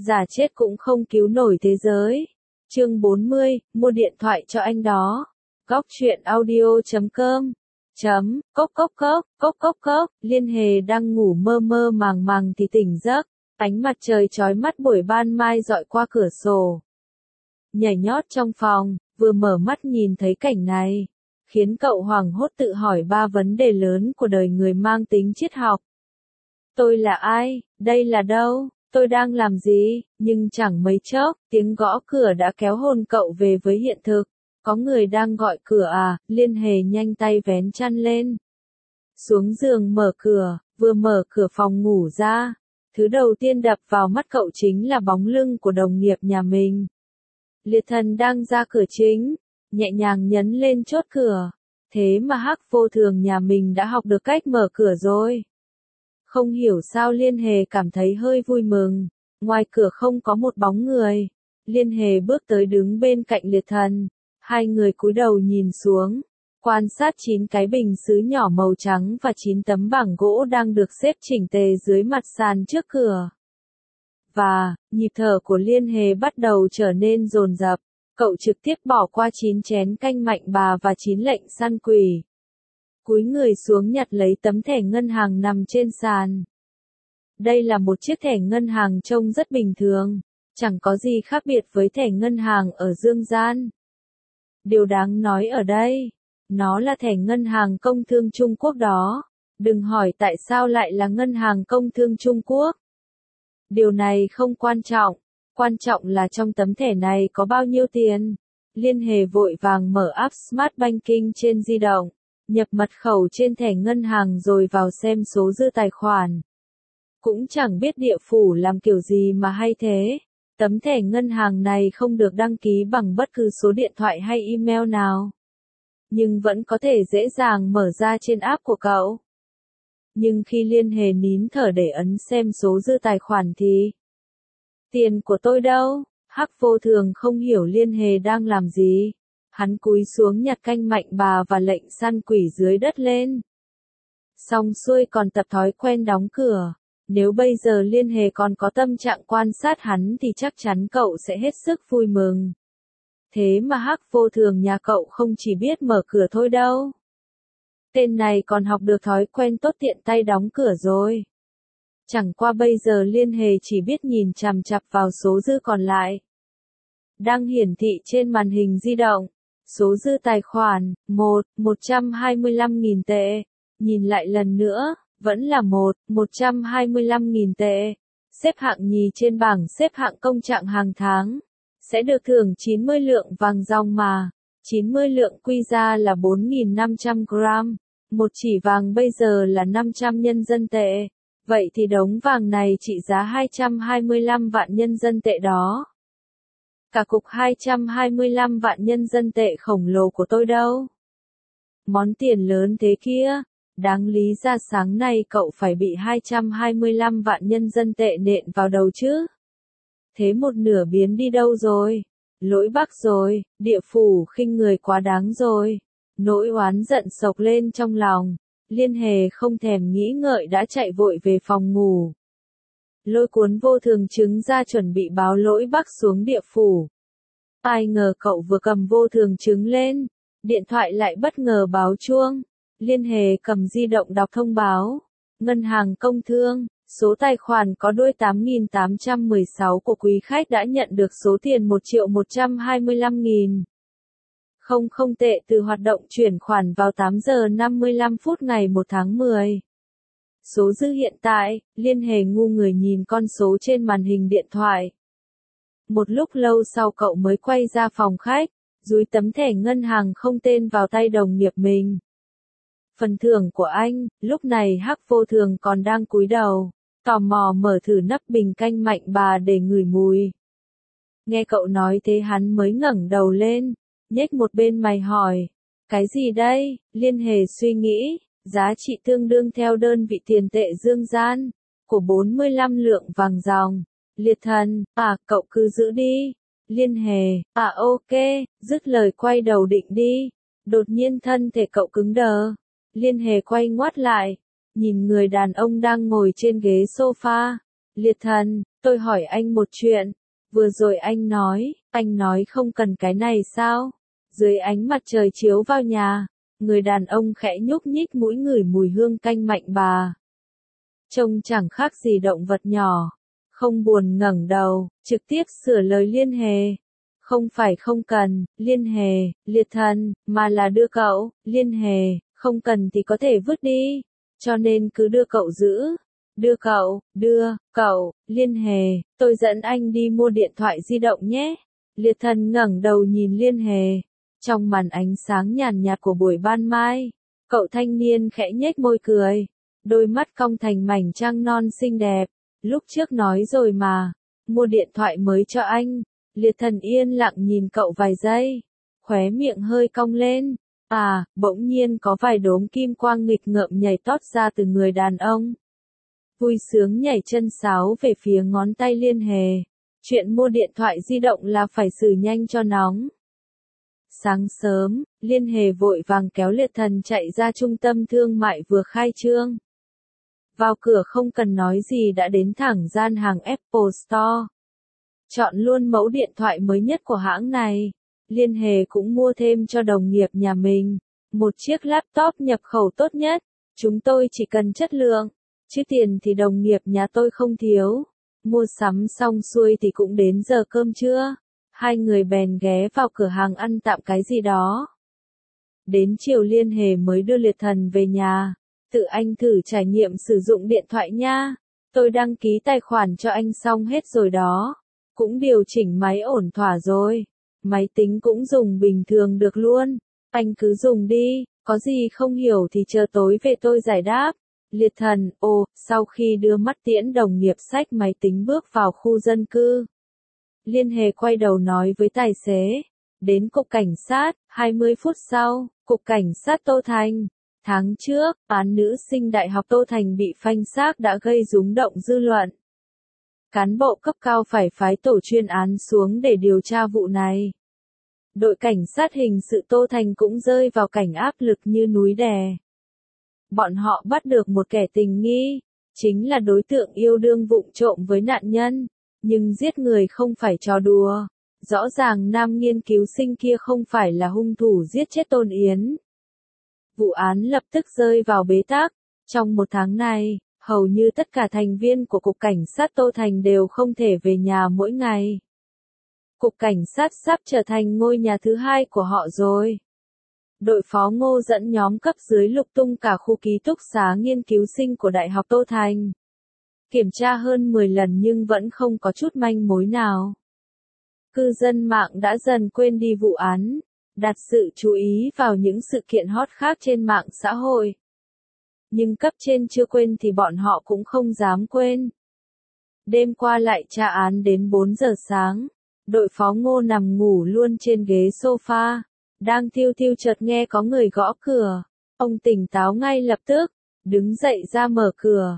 giả chết cũng không cứu nổi thế giới. Chương 40, mua điện thoại cho anh đó. Góc truyện audio.com Cốc, Liên Hề đang ngủ mơ mơ màng màng thì tỉnh giấc, ánh mặt trời chói mắt buổi ban mai dọi qua cửa sổ. Nhảy nhót trong phòng, vừa mở mắt nhìn thấy cảnh này, khiến cậu hoảng hốt tự hỏi ba vấn đề lớn của đời người mang tính triết học. Tôi là ai? Đây là đâu? Tôi đang làm gì? Nhưng chẳng mấy chốc, tiếng gõ cửa đã kéo hồn cậu về với hiện thực. Có người đang gọi cửa à? Liên Hề nhanh tay vén chăn lên. Xuống giường mở cửa, vừa mở cửa phòng ngủ ra. Thứ đầu tiên đập vào mắt cậu chính là bóng lưng của đồng nghiệp nhà mình. Liệt Thần đang ra cửa chính, nhẹ nhàng nhấn lên chốt cửa. Thế mà Hắc Vô Thường nhà mình đã học được cách mở cửa rồi. Không hiểu sao Liên Hề cảm thấy hơi vui mừng. Ngoài cửa không có một bóng người. Liên Hề bước tới đứng bên cạnh Liệt Thần. Hai người cúi đầu nhìn xuống, quan sát 9 cái bình sứ nhỏ màu trắng và 9 tấm bảng gỗ đang được xếp chỉnh tề dưới mặt sàn trước cửa. Và, nhịp thở của Liên Hề bắt đầu trở nên dồn dập, cậu trực tiếp bỏ qua 9 chén canh mạnh bà và 9 lệnh săn quỷ. Cúi người xuống nhặt lấy tấm thẻ ngân hàng nằm trên sàn. Đây là một chiếc thẻ ngân hàng trông rất bình thường, chẳng có gì khác biệt với thẻ ngân hàng ở dương gian. Điều đáng nói ở đây, nó là thẻ ngân hàng công thương Trung Quốc đó. Đừng hỏi tại sao lại là ngân hàng công thương Trung Quốc. Điều này không quan trọng là trong tấm thẻ này có bao nhiêu tiền. Liên Hề vội vàng mở app Smart Banking trên di động, nhập mật khẩu trên thẻ ngân hàng rồi vào xem số dư tài khoản. Cũng chẳng biết địa phủ làm kiểu gì mà hay thế. Tấm thẻ ngân hàng này không được đăng ký bằng bất cứ số điện thoại hay email nào. Nhưng vẫn có thể dễ dàng mở ra trên app của cậu. Nhưng khi Liên Hề nín thở để ấn xem số dư tài khoản thì... Tiền của tôi đâu? Hắc Vô Thường không hiểu Liên Hề đang làm gì. Hắn cúi xuống nhặt canh mạnh bà và lệnh săn quỷ dưới đất lên. Xong xuôi còn tập thói quen đóng cửa. Nếu bây giờ Liên Hề còn có tâm trạng quan sát hắn thì chắc chắn cậu sẽ hết sức vui mừng. Thế mà Hắc Vô Thường nhà cậu không chỉ biết mở cửa thôi đâu. Tên này còn học được thói quen tốt tiện tay đóng cửa rồi. Chẳng qua bây giờ Liên Hề chỉ biết nhìn chằm chằm vào số dư còn lại. Đang hiển thị trên màn hình di động. Số dư tài khoản, 125.000 tệ. Nhìn lại lần nữa. Vẫn là 125.000 tệ. Xếp hạng nhì trên bảng xếp hạng công trạng hàng tháng. Sẽ được thưởng 90 lượng vàng ròng mà. 90 lượng quy ra là 4.500 gram. Một chỉ vàng bây giờ là 500 nhân dân tệ. Vậy thì đống vàng này trị giá 225 vạn nhân dân tệ đó. Cả cục 225 vạn nhân dân tệ khổng lồ của tôi đâu? Món tiền lớn thế kia. Đáng lý ra sáng nay cậu phải bị 225 vạn nhân dân tệ nện vào đầu chứ. Thế một nửa biến đi đâu rồi? Lỗi Bắc rồi, địa phủ khinh người quá đáng rồi. Nỗi oán giận sộc lên trong lòng. Liên Hề không thèm nghĩ ngợi đã chạy vội về phòng ngủ. Lôi cuốn Vô Thường trứng ra chuẩn bị báo lỗi Bắc xuống địa phủ. Ai ngờ cậu vừa cầm Vô Thường trứng lên, điện thoại lại bất ngờ báo chuông. Liên Hề cầm di động đọc thông báo. Ngân hàng công thương, số tài khoản có đuôi 8816 của quý khách đã nhận được số tiền 1.125.000. Không tệ từ hoạt động chuyển khoản vào 8 giờ 55 phút ngày 1 tháng 10. Số dư hiện tại, Liên Hề ngu người nhìn con số trên màn hình điện thoại. Một lúc lâu sau cậu mới quay ra phòng khách, dúi tấm thẻ ngân hàng không tên vào tay đồng nghiệp mình. Phần thưởng của anh, lúc này Hắc Vô Thường còn đang cúi đầu, tò mò mở thử nắp bình canh mạnh bà để ngửi mùi. Nghe cậu nói thế hắn mới ngẩng đầu lên, nhếch một bên mày hỏi, cái gì đây? Liên Hề suy nghĩ, giá trị tương đương theo đơn vị tiền tệ dương gian, của 45 lượng vàng ròng. Liệt Thần, cậu cứ giữ đi. Liên Hề, ok, dứt lời quay đầu định đi. Đột nhiên thân thể cậu cứng đờ. Liên Hề quay ngoắt lại, nhìn người đàn ông đang ngồi trên ghế sofa. Liệt Thần, Tôi hỏi anh một chuyện. Vừa rồi anh nói không cần cái này sao? Dưới ánh mặt trời chiếu vào nhà, người đàn ông khẽ nhúc nhích mũi ngửi mùi hương canh mạnh bà. Trông chẳng khác gì động vật nhỏ. Không buồn ngẩng đầu, trực tiếp sửa lời Liên Hề. Không phải không cần, Liên Hề, liệt thần, mà là đưa cậu, Liên Hề, không cần thì có thể vứt đi. Cho nên cứ đưa cậu giữ. Đưa cậu, Liên Hề, tôi dẫn anh đi mua điện thoại di động nhé. Liệt thần ngẩng đầu nhìn Liên Hề. Trong màn ánh sáng nhàn nhạt của buổi ban mai, cậu thanh niên khẽ nhếch môi cười. Đôi mắt cong thành mảnh trăng non xinh đẹp. Lúc trước nói rồi mà, mua điện thoại mới cho anh. Liệt thần yên lặng nhìn cậu vài giây, khóe miệng hơi cong lên. Bỗng nhiên có vài đốm kim quang nghịch ngợm nhảy tót ra từ người đàn ông. Vui sướng nhảy chân sáo về phía ngón tay Liên Hề. Chuyện mua điện thoại di động là phải xử nhanh cho nóng. Sáng sớm, Liên Hề vội vàng kéo liệt thần chạy ra trung tâm thương mại vừa khai trương. Vào cửa không cần nói gì đã đến thẳng gian hàng Apple Store. Chọn luôn mẫu điện thoại mới nhất của hãng này. Liên Hề cũng mua thêm cho đồng nghiệp nhà mình một chiếc laptop nhập khẩu tốt nhất. Chúng tôi chỉ cần chất lượng, chứ tiền thì đồng nghiệp nhà tôi không thiếu. Mua sắm xong xuôi thì cũng đến giờ cơm trưa. Hai người bèn ghé vào cửa hàng ăn tạm cái gì đó. Đến chiều Liên Hề mới đưa liệt thần về nhà. Tự anh thử trải nghiệm sử dụng điện thoại nha. Tôi đăng ký tài khoản cho anh xong hết rồi đó. Cũng điều chỉnh máy ổn thỏa rồi. Máy tính cũng dùng bình thường được luôn. Anh cứ dùng đi, có gì không hiểu thì chờ tối về tôi giải đáp. Liệt thần, sau khi đưa mắt tiễn đồng nghiệp xách máy tính bước vào khu dân cư. Liên Hề quay đầu nói với tài xế. Đến cục cảnh sát, 20 phút sau, cục cảnh sát Tô Thành. Tháng trước, án nữ sinh Đại học Tô Thành bị phanh xác đã gây rúng động dư luận. Cán bộ cấp cao phải phái tổ chuyên án xuống để điều tra vụ này. Đội cảnh sát hình sự Tô Thành cũng rơi vào cảnh áp lực như núi đè. Bọn họ bắt được một kẻ tình nghi, chính là đối tượng yêu đương vụng trộm với nạn nhân, nhưng giết người không phải trò đùa. Rõ ràng nam nghiên cứu sinh kia không phải là hung thủ giết chết Tôn Yến. Vụ án lập tức rơi vào bế tắc. Trong một tháng này, hầu như tất cả thành viên của Cục Cảnh sát Tô Thành đều không thể về nhà mỗi ngày. Cục Cảnh sát sắp trở thành ngôi nhà thứ hai của họ rồi. Đội phó Ngô dẫn nhóm cấp dưới lục tung cả khu ký túc xá nghiên cứu sinh của Đại học Tô Thành. Kiểm tra hơn 10 lần nhưng vẫn không có chút manh mối nào. Cư dân mạng đã dần quên đi vụ án, đặt sự chú ý vào những sự kiện hot khác trên mạng xã hội. Nhưng cấp trên chưa quên thì bọn họ cũng không dám quên. Đêm qua lại tra án đến 4 giờ sáng, đội phó Ngô nằm ngủ luôn trên ghế sofa, đang thiêu thiêu chợt nghe có người gõ cửa. Ông tỉnh táo ngay lập tức, đứng dậy ra mở cửa.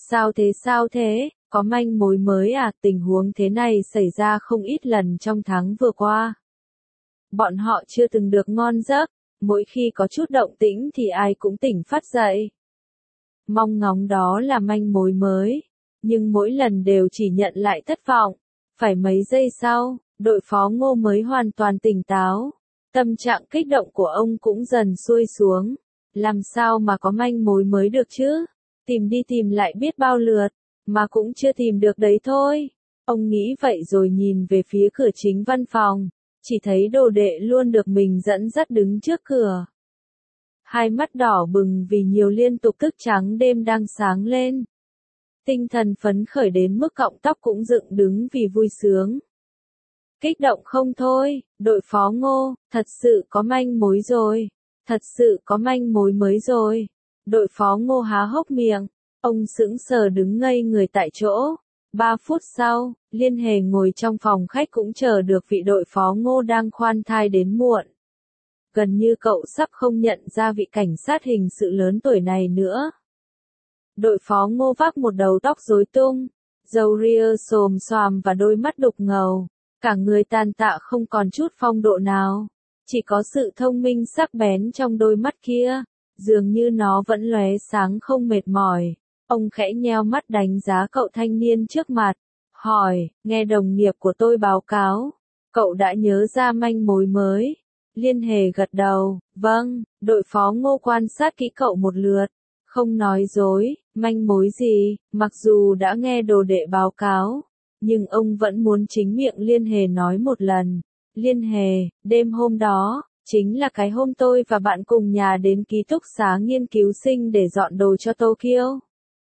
Sao thế, có manh mối mới à? Tình huống thế này xảy ra không ít lần trong tháng vừa qua. Bọn họ chưa từng được ngon giấc, mỗi khi có chút động tĩnh thì ai cũng tỉnh phát dậy. Mong ngóng đó là manh mối mới, nhưng mỗi lần đều chỉ nhận lại thất vọng. Phải mấy giây sau, đội phó Ngô mới hoàn toàn tỉnh táo. Tâm trạng kích động của ông cũng dần xuôi xuống. Làm sao mà có manh mối mới được chứ? Tìm đi tìm lại biết bao lượt, mà cũng chưa tìm được đấy thôi. Ông nghĩ vậy rồi nhìn về phía cửa chính văn phòng, chỉ thấy đồ đệ luôn được mình dẫn dắt đứng trước cửa. Hai mắt đỏ bừng vì nhiều liên tục thức trắng đêm đang sáng lên. Tinh thần phấn khởi đến mức cọng tóc cũng dựng đứng vì vui sướng. Kích động không thôi, đội phó Ngô, thật sự có manh mối rồi. Thật sự có manh mối mới rồi. Đội phó Ngô há hốc miệng. Ông sững sờ đứng ngây người tại chỗ. 3 phút sau, Liên Hề ngồi trong phòng khách cũng chờ được vị đội phó Ngô đang khoan thai đến muộn. Gần như cậu sắp không nhận ra vị cảnh sát hình sự lớn tuổi này nữa. Đội phó Ngô vác một đầu tóc rối tung, râu ria xồm xoàm và đôi mắt đục ngầu. Cả người tàn tạ không còn chút phong độ nào. Chỉ có sự thông minh sắc bén trong đôi mắt kia. Dường như nó vẫn lóe sáng không mệt mỏi. Ông khẽ nheo mắt đánh giá cậu thanh niên trước mặt. hỏi, nghe đồng nghiệp của tôi báo cáo, cậu đã nhớ ra manh mối mới. Liên Hề gật đầu, vâng, đội phó Ngô quan sát kỹ cậu một lượt, không nói dối, manh mối gì, mặc dù đã nghe đồ đệ báo cáo, nhưng ông vẫn muốn chính miệng Liên Hề nói một lần. Liên Hề, đêm hôm đó, chính là cái hôm tôi và bạn cùng nhà đến ký túc xá nghiên cứu sinh để dọn đồ cho Tokyo.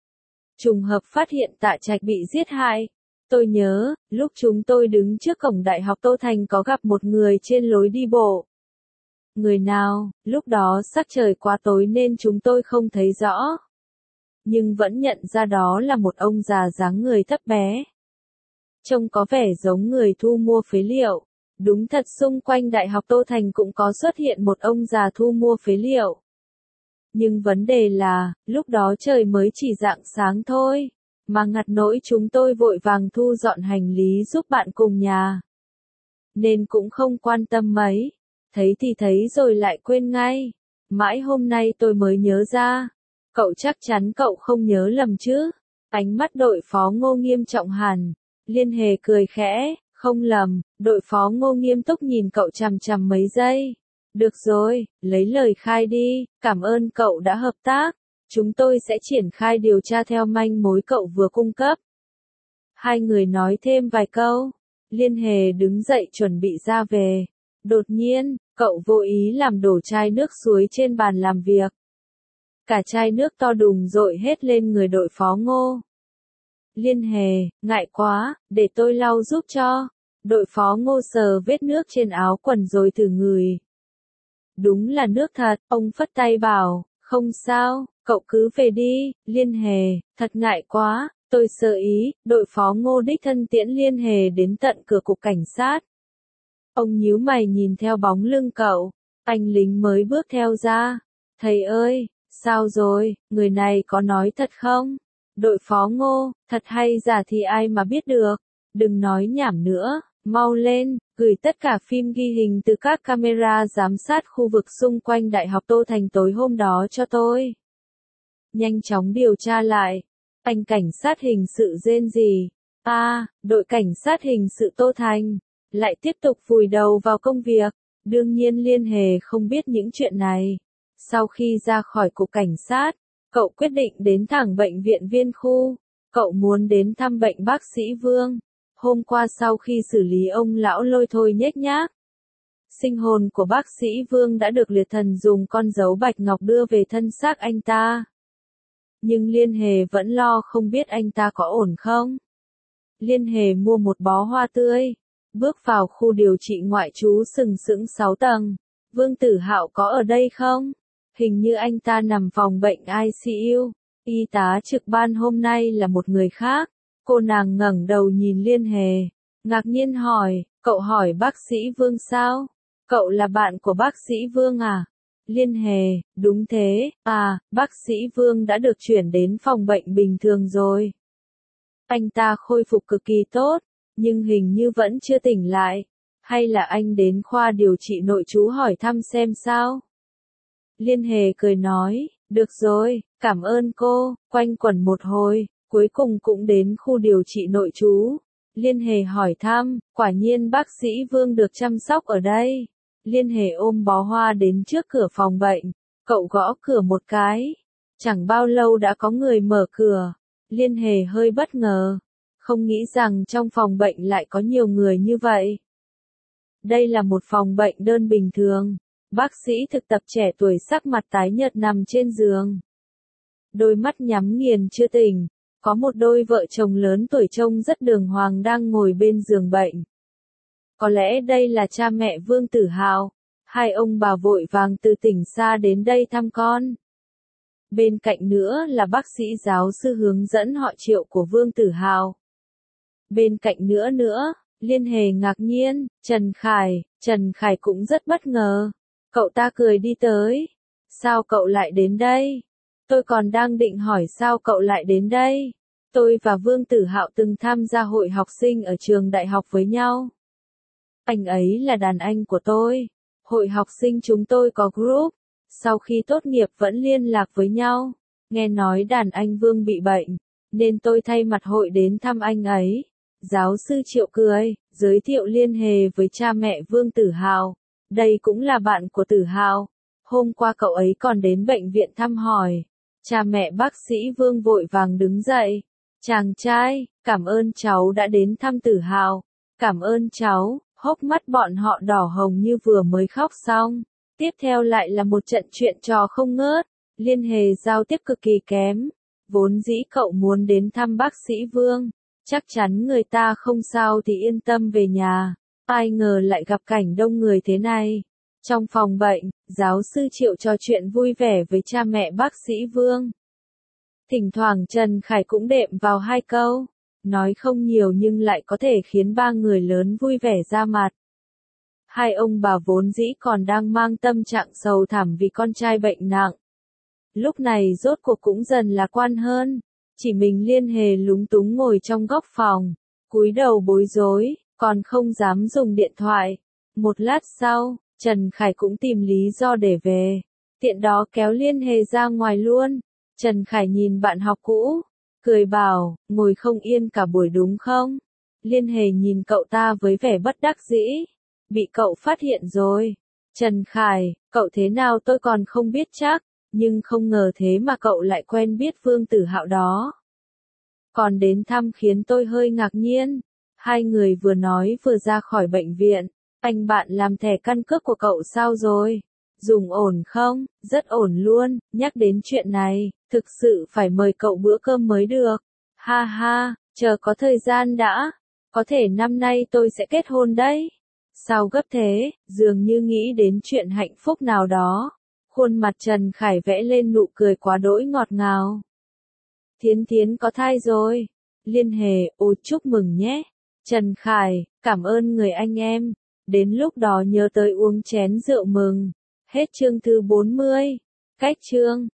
Trùng hợp phát hiện Tạ Trạch bị giết hại. Tôi nhớ, lúc chúng tôi đứng trước cổng Đại học Tô Thành có gặp một người trên lối đi bộ. Người nào, lúc đó sắc trời quá tối nên chúng tôi không thấy rõ. Nhưng vẫn nhận ra đó là một ông già dáng người thấp bé. Trông có vẻ giống người thu mua phế liệu. Đúng thật, xung quanh Đại học Tô Thành cũng có xuất hiện một ông già thu mua phế liệu. Nhưng vấn đề là, lúc đó trời mới chỉ rạng sáng thôi, mà ngặt nỗi chúng tôi vội vàng thu dọn hành lý giúp bạn cùng nhà. Nên cũng không quan tâm mấy, thấy thì thấy rồi lại quên ngay. Mãi hôm nay tôi mới nhớ ra. Cậu chắc chắn cậu không nhớ lầm chứ? Ánh mắt đội phó Ngô nghiêm trọng hẳn. Liên Hề cười khẽ, không lầm. Đội phó Ngô nghiêm túc nhìn cậu chằm chằm mấy giây. Được rồi, lấy lời khai đi, cảm ơn cậu đã hợp tác. Chúng tôi sẽ triển khai điều tra theo manh mối cậu vừa cung cấp. Hai người nói thêm vài câu. Liên Hề đứng dậy chuẩn bị ra về. Đột nhiên, cậu vô ý làm đổ chai nước suối trên bàn làm việc. Cả chai nước to đùng dội hết lên người đội phó Ngô. Liên Hề, ngại quá, để tôi lau giúp cho. Đội phó Ngô sờ vết nước trên áo quần rồi thử ngửi. Đúng là nước thật, ông phất tay bảo, không sao, cậu cứ về đi. Liên Hề, thật ngại quá, tôi sơ ý. Đội phó Ngô đích thân tiễn Liên Hề đến tận cửa cục cảnh sát. Ông nhíu mày nhìn theo bóng lưng cậu, anh lính mới bước theo ra. Thầy ơi, sao rồi, người này có nói thật không? Đội phó Ngô, thật hay giả thì ai mà biết được, đừng nói nhảm nữa, mau lên, gửi tất cả phim ghi hình từ các camera giám sát khu vực xung quanh Đại học Tô Thành tối hôm đó cho tôi. Nhanh chóng điều tra lại. Anh cảnh sát hình sự rên rỉ. Đội cảnh sát hình sự Tô Thành lại tiếp tục vùi đầu vào công việc. Đương nhiên Liên Hề không biết những chuyện này. Sau khi ra khỏi cục cảnh sát, cậu quyết định đến thẳng bệnh viện Viên Khu. Cậu muốn đến thăm bệnh bác sĩ Vương. Hôm qua sau khi xử lý ông lão lôi thôi nhếch nhác, sinh hồn của bác sĩ Vương đã được liệt thần dùng con dấu bạch ngọc đưa về thân xác anh ta. Nhưng Liên Hề vẫn lo không biết anh ta có ổn không. Liên Hề mua một bó hoa tươi, bước vào khu điều trị ngoại trú sừng sững 6 tầng. Vương Tử Hạo có ở đây không? Hình như anh ta nằm phòng bệnh ICU. Y tá trực ban hôm nay là một người khác. Cô nàng ngẩng đầu nhìn Liên Hề, ngạc nhiên hỏi, cậu hỏi bác sĩ Vương sao? Cậu là bạn của bác sĩ Vương à? Liên Hề, đúng thế, bác sĩ Vương đã được chuyển đến phòng bệnh bình thường rồi. Anh ta khôi phục cực kỳ tốt, nhưng hình như vẫn chưa tỉnh lại. Hay là anh đến khoa điều trị nội trú hỏi thăm xem sao? Liên Hề cười nói, được rồi, cảm ơn cô. Quanh quẩn một hồi, cuối cùng cũng đến khu điều trị nội trú. Liên Hề hỏi thăm, quả nhiên bác sĩ Vương được chăm sóc ở đây. Liên Hề ôm bó hoa đến trước cửa phòng bệnh. Cậu gõ cửa một cái. Chẳng bao lâu đã có người mở cửa. Liên Hề hơi bất ngờ. Không nghĩ rằng trong phòng bệnh lại có nhiều người như vậy. Đây là một phòng bệnh đơn bình thường. Bác sĩ thực tập trẻ tuổi sắc mặt tái nhợt nằm trên giường. Đôi mắt nhắm nghiền chưa tỉnh. Có một đôi vợ chồng lớn tuổi trông rất đường hoàng đang ngồi bên giường bệnh. Có lẽ đây là cha mẹ Vương Tử Hạo. Hai ông bà vội vàng từ tỉnh xa đến đây thăm con. Bên cạnh nữa là bác sĩ giáo sư hướng dẫn họ Triệu của Vương Tử Hạo. Bên cạnh nữa, Liên Hề ngạc nhiên, Trần Khải cũng rất bất ngờ. Cậu ta cười đi tới. Sao cậu lại đến đây? Tôi còn đang định hỏi sao cậu lại đến đây. Tôi và Vương Tử Hạo từng tham gia hội học sinh ở trường đại học với nhau. Anh ấy là đàn anh của tôi. Hội học sinh chúng tôi có group. Sau khi tốt nghiệp vẫn liên lạc với nhau. Nghe nói đàn anh Vương bị bệnh, nên tôi thay mặt hội đến thăm anh ấy. Giáo sư Triệu cười, giới thiệu Liên Hề với cha mẹ Vương Tử Hào. Đây cũng là bạn của Tử Hào. Hôm qua cậu ấy còn đến bệnh viện thăm hỏi. Cha mẹ bác sĩ Vương vội vàng đứng dậy. Chàng trai, cảm ơn cháu đã đến thăm Tử Hào. Cảm ơn cháu, hốc mắt bọn họ đỏ hồng như vừa mới khóc xong. Tiếp theo lại là một trận chuyện trò không ngớt. Liên Hề giao tiếp cực kỳ kém. Vốn dĩ cậu muốn đến thăm bác sĩ Vương. Chắc chắn người ta không sao thì yên tâm về nhà. Ai ngờ lại gặp cảnh đông người thế này. Trong phòng bệnh, giáo sư Triệu trò chuyện vui vẻ với cha mẹ bác sĩ Vương. Thỉnh thoảng Trần Khải cũng đệm vào 2 câu. Nói không nhiều nhưng lại có thể khiến 3 người lớn vui vẻ ra mặt. Hai ông bà vốn dĩ còn đang mang tâm trạng sầu thảm vì con trai bệnh nặng. Lúc này rốt cuộc cũng dần lạc quan hơn. Chỉ mình Liên Hề lúng túng ngồi trong góc phòng, cúi đầu bối rối, còn không dám dùng điện thoại. Một lát sau, Trần Khải cũng tìm lý do để về. Tiện đó kéo Liên Hề ra ngoài luôn. Trần Khải nhìn bạn học cũ, cười bảo, ngồi không yên cả buổi đúng không? Liên Hề nhìn cậu ta với vẻ bất đắc dĩ. Bị cậu phát hiện rồi. Trần Khải, cậu thế nào tôi còn không biết chắc, nhưng không ngờ thế mà cậu lại quen biết Vương Tử Hạo đó. Còn đến thăm khiến tôi hơi ngạc nhiên. Hai người vừa nói vừa ra khỏi bệnh viện. Anh bạn làm thẻ căn cước của cậu sao rồi? Dùng ổn không? Rất ổn luôn, nhắc đến chuyện này, thực sự phải mời cậu bữa cơm mới được. Ha ha, chờ có thời gian đã. Có thể năm nay tôi sẽ kết hôn đấy. Sao gấp thế, dường như nghĩ đến chuyện hạnh phúc nào đó. Khuôn mặt Trần Khải vẽ lên nụ cười quá đỗi ngọt ngào. Thiến Thiến có thai rồi. Liên Hề, ôi chúc mừng nhé. Trần Khải, cảm ơn người anh em. Đến lúc đó nhớ tới uống chén rượu mừng. Hết chương thứ 40. Cách chương.